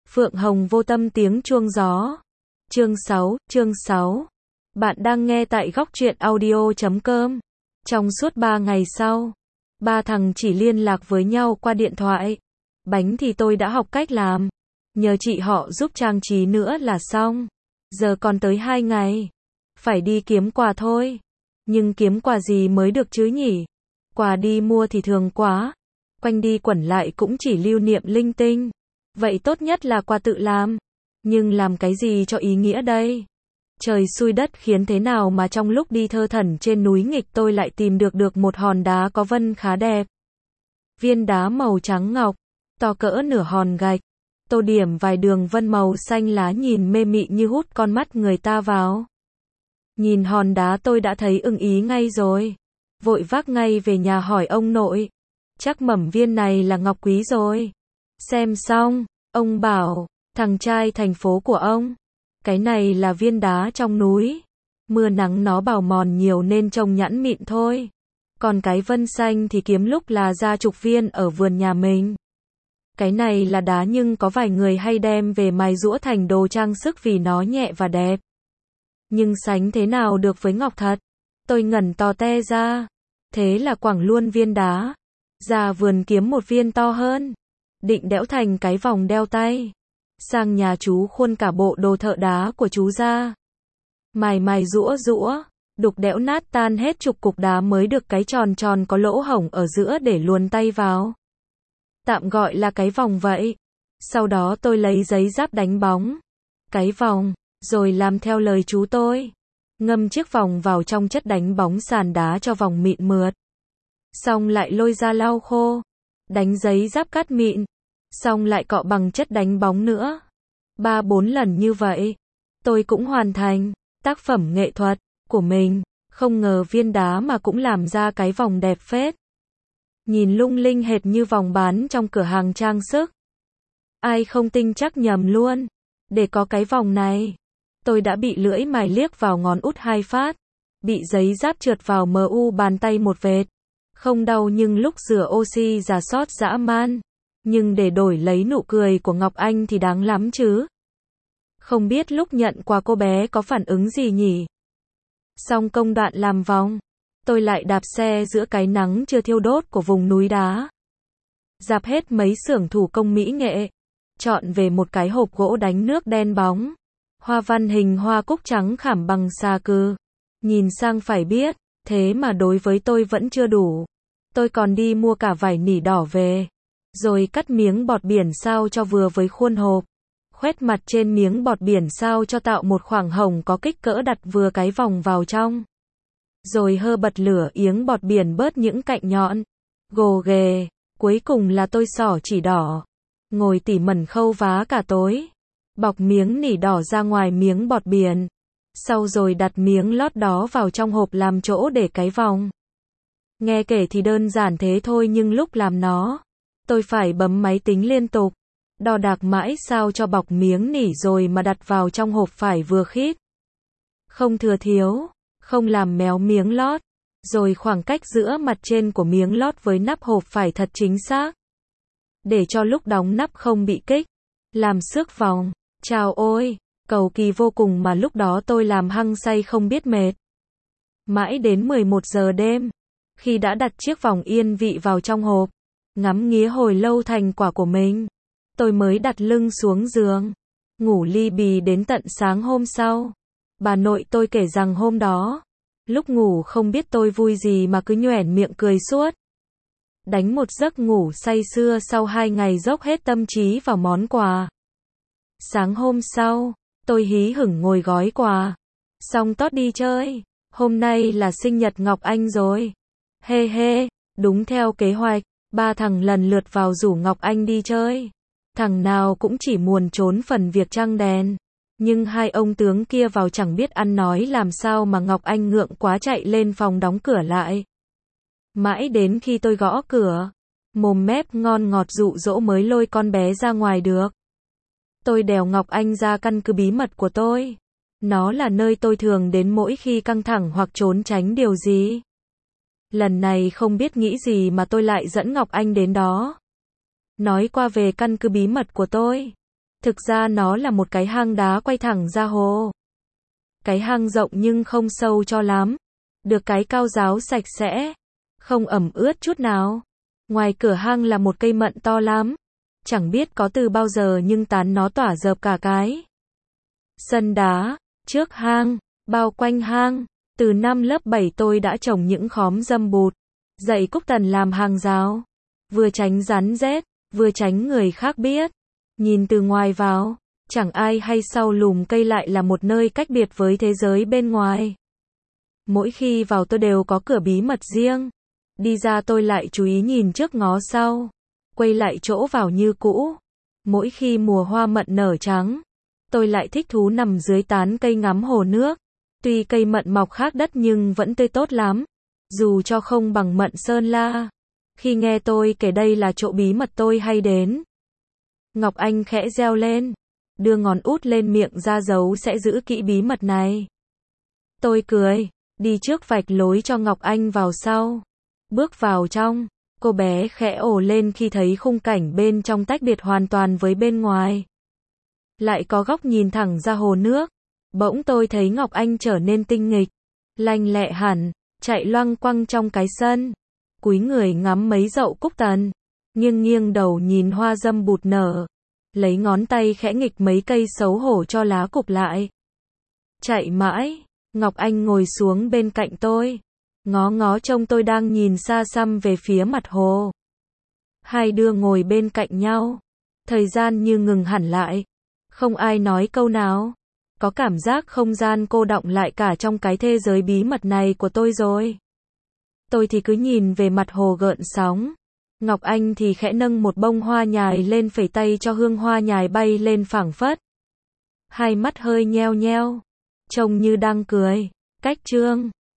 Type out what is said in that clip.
Phượng Hồng Vô Tâm tiếng chuông gió. Chương 6. Bạn đang nghe tại góc truyện audio.com. Trong suốt 3 ngày sau, ba thằng chỉ liên lạc với nhau qua điện thoại. Bánh thì tôi đã học cách làm. Nhờ chị họ giúp trang trí nữa là xong. Giờ còn tới 2 ngày. Phải đi kiếm quà thôi. Nhưng kiếm quà gì mới được chứ nhỉ? Quà đi mua thì thường quá. Quanh đi quẩn lại cũng chỉ lưu niệm linh tinh. Vậy tốt nhất là quà tự làm. Nhưng làm cái gì cho ý nghĩa đây? Trời xui đất khiến thế nào mà trong lúc đi thơ thẩn trên núi nghịch tôi lại tìm được một hòn đá có vân khá đẹp. Viên đá màu trắng ngọc, to cỡ nửa hòn gạch. Tô điểm vài đường vân màu xanh lá nhìn mê mị như hút con mắt người ta vào. Nhìn hòn đá tôi đã thấy ưng ý ngay rồi. Vội vác ngay về nhà hỏi ông nội. Chắc mẩm viên này là ngọc quý rồi. Xem xong, ông bảo, thằng trai thành phố của ông, cái này là viên đá trong núi. Mưa nắng nó bào mòn nhiều nên trông nhẵn mịn thôi. Còn cái vân xanh thì kiếm lúc là ra chục viên ở vườn nhà mình. Cái này là đá nhưng có vài người hay đem về mài giũa thành đồ trang sức vì nó nhẹ và đẹp. Nhưng sánh thế nào được với ngọc thật? Tôi ngẩn to te ra. Thế là quẳng luôn viên đá. Ra vườn kiếm một viên to hơn. Định đẽo thành cái vòng đeo tay. Sang nhà chú khuôn cả bộ đồ thợ đá của chú ra. Mài giũa, đục đẽo nát tan hết chục cục đá mới được cái tròn tròn có lỗ hổng ở giữa để luồn tay vào. Tạm gọi là cái vòng vậy. Sau đó tôi lấy giấy giáp đánh bóng cái vòng, rồi làm theo lời chú tôi. Ngâm chiếc vòng vào trong chất đánh bóng sàn đá cho vòng mịn mượt. Xong lại lôi ra lau khô. Đánh giấy giáp cắt mịn. Xong lại cọ bằng chất đánh bóng nữa. 3-4 lần như vậy, tôi cũng hoàn thành tác phẩm nghệ thuật của mình. Không ngờ viên đá mà cũng làm ra cái vòng đẹp phết. Nhìn lung linh hệt như vòng bán trong cửa hàng trang sức. Ai không tinh chắc nhầm luôn. Để có cái vòng này, tôi đã bị lưỡi mài liếc vào ngón út 2 phát. Bị giấy giáp trượt vào mu bàn tay một vệt. Không đau nhưng lúc rửa oxy rà sót dã man. Nhưng để đổi lấy nụ cười của Ngọc Anh thì đáng lắm chứ. Không biết lúc nhận quà cô bé có phản ứng gì nhỉ? Xong công đoạn làm vòng, tôi lại đạp xe giữa cái nắng chưa thiêu đốt của vùng núi đá. Dạp hết mấy xưởng thủ công mỹ nghệ. Chọn về một cái hộp gỗ đánh nước đen bóng. Hoa văn hình hoa cúc trắng khảm bằng xà cừ. Nhìn sang phải biết, thế mà đối với tôi vẫn chưa đủ. Tôi còn đi mua cả vải nỉ đỏ về. Rồi cắt miếng bọt biển sao cho vừa với khuôn hộp. Khoét mặt trên miếng bọt biển sao cho tạo một khoảng hổng có kích cỡ đặt vừa cái vòng vào trong. Rồi hơ bật lửa yếng bọt biển bớt những cạnh nhọn. Gồ ghề, cuối cùng là tôi xỏ chỉ đỏ. Ngồi tỉ mẩn khâu vá cả tối. Bọc miếng nỉ đỏ ra ngoài miếng bọt biển. Sau rồi đặt miếng lót đó vào trong hộp làm chỗ để cái vòng. Nghe kể thì đơn giản thế thôi nhưng lúc làm nó, tôi phải bấm máy tính liên tục. Đo đạc mãi sao cho bọc miếng nỉ rồi mà đặt vào trong hộp phải vừa khít. Không thừa thiếu, không làm méo miếng lót. Rồi khoảng cách giữa mặt trên của miếng lót với nắp hộp phải thật chính xác. Để cho lúc đóng nắp không bị kích. Làm xước vòng. Chào ôi, cầu kỳ vô cùng mà lúc đó tôi làm hăng say không biết mệt. Mãi đến 11 giờ đêm, khi đã đặt chiếc vòng yên vị vào trong hộp, ngắm nghía hồi lâu thành quả của mình, tôi mới đặt lưng xuống giường, ngủ li bì đến tận sáng hôm sau. Bà nội tôi kể rằng hôm đó, lúc ngủ không biết tôi vui gì mà cứ nhoẻn miệng cười suốt. Đánh một giấc ngủ say sưa sau 2 ngày dốc hết tâm trí vào món quà. Sáng hôm sau, tôi hí hửng ngồi gói quà. Xong tót đi chơi. Hôm nay là sinh nhật Ngọc Anh rồi. Hê hê, đúng theo kế hoạch, ba thằng lần lượt vào rủ Ngọc Anh đi chơi. Thằng nào cũng chỉ muốn trốn phần việc trăng đèn. Nhưng hai ông tướng kia vào chẳng biết ăn nói làm sao mà Ngọc Anh ngượng quá chạy lên phòng đóng cửa lại. Mãi đến khi tôi gõ cửa, mồm mép ngon ngọt dụ dỗ mới lôi con bé ra ngoài được. Tôi đèo Ngọc Anh ra căn cứ bí mật của tôi. Nó là nơi tôi thường đến mỗi khi căng thẳng hoặc trốn tránh điều gì. Lần này không biết nghĩ gì mà tôi lại dẫn Ngọc Anh đến đó. Nói qua về căn cứ bí mật của tôi. Thực ra nó là một cái hang đá quay thẳng ra hồ. Cái hang rộng nhưng không sâu cho lắm. Được cái cao ráo sạch sẽ, không ẩm ướt chút nào. Ngoài cửa hang là một cây mận to lắm. Chẳng biết có từ bao giờ nhưng tán nó tỏa rợp cả cái sân đá, trước hang, bao quanh hang. Từ năm lớp 7 tôi đã trồng những khóm dâm bụt, dạy cúc tần làm hàng rào. Vừa tránh rắn rết, vừa tránh người khác biết. Nhìn từ ngoài vào, chẳng ai hay sau lùm cây lại là một nơi cách biệt với thế giới bên ngoài. Mỗi khi vào tôi đều có cửa bí mật riêng. Đi ra tôi lại chú ý nhìn trước ngó sau. Quay lại chỗ vào như cũ. Mỗi khi mùa hoa mận nở trắng, tôi lại thích thú nằm dưới tán cây ngắm hồ nước. Tuy cây mận mọc khác đất nhưng vẫn tươi tốt lắm. Dù cho không bằng mận Sơn La. Khi nghe tôi kể đây là chỗ bí mật tôi hay đến, Ngọc Anh khẽ reo lên, đưa ngón út lên miệng ra dấu sẽ giữ kỹ bí mật này. Tôi cười, đi trước vạch lối cho Ngọc Anh vào sau. Bước vào trong, cô bé khẽ ồ lên khi thấy khung cảnh bên trong tách biệt hoàn toàn với bên ngoài. Lại có góc nhìn thẳng ra hồ nước. Bỗng tôi thấy Ngọc Anh trở nên tinh nghịch, lanh lẹ hẳn, chạy loăng quăng trong cái sân, cúi người ngắm mấy dậu cúc tần, nghiêng nghiêng đầu nhìn hoa dâm bụt nở, lấy ngón tay khẽ nghịch mấy cây xấu hổ cho lá cụp lại. Chạy mãi, Ngọc Anh ngồi xuống bên cạnh tôi, ngó ngó trông tôi đang nhìn xa xăm về phía mặt hồ. Hai đứa ngồi bên cạnh nhau, thời gian như ngừng hẳn lại, không ai nói câu nào. Có cảm giác không gian cô đọng lại cả trong cái thế giới bí mật này của tôi rồi. Tôi thì cứ nhìn về mặt hồ gợn sóng. Ngọc Anh thì khẽ nâng một bông hoa nhài lên phẩy tay cho hương hoa nhài bay lên phảng phất. Hai mắt hơi nheo nheo, trông như đang cười. Cách chương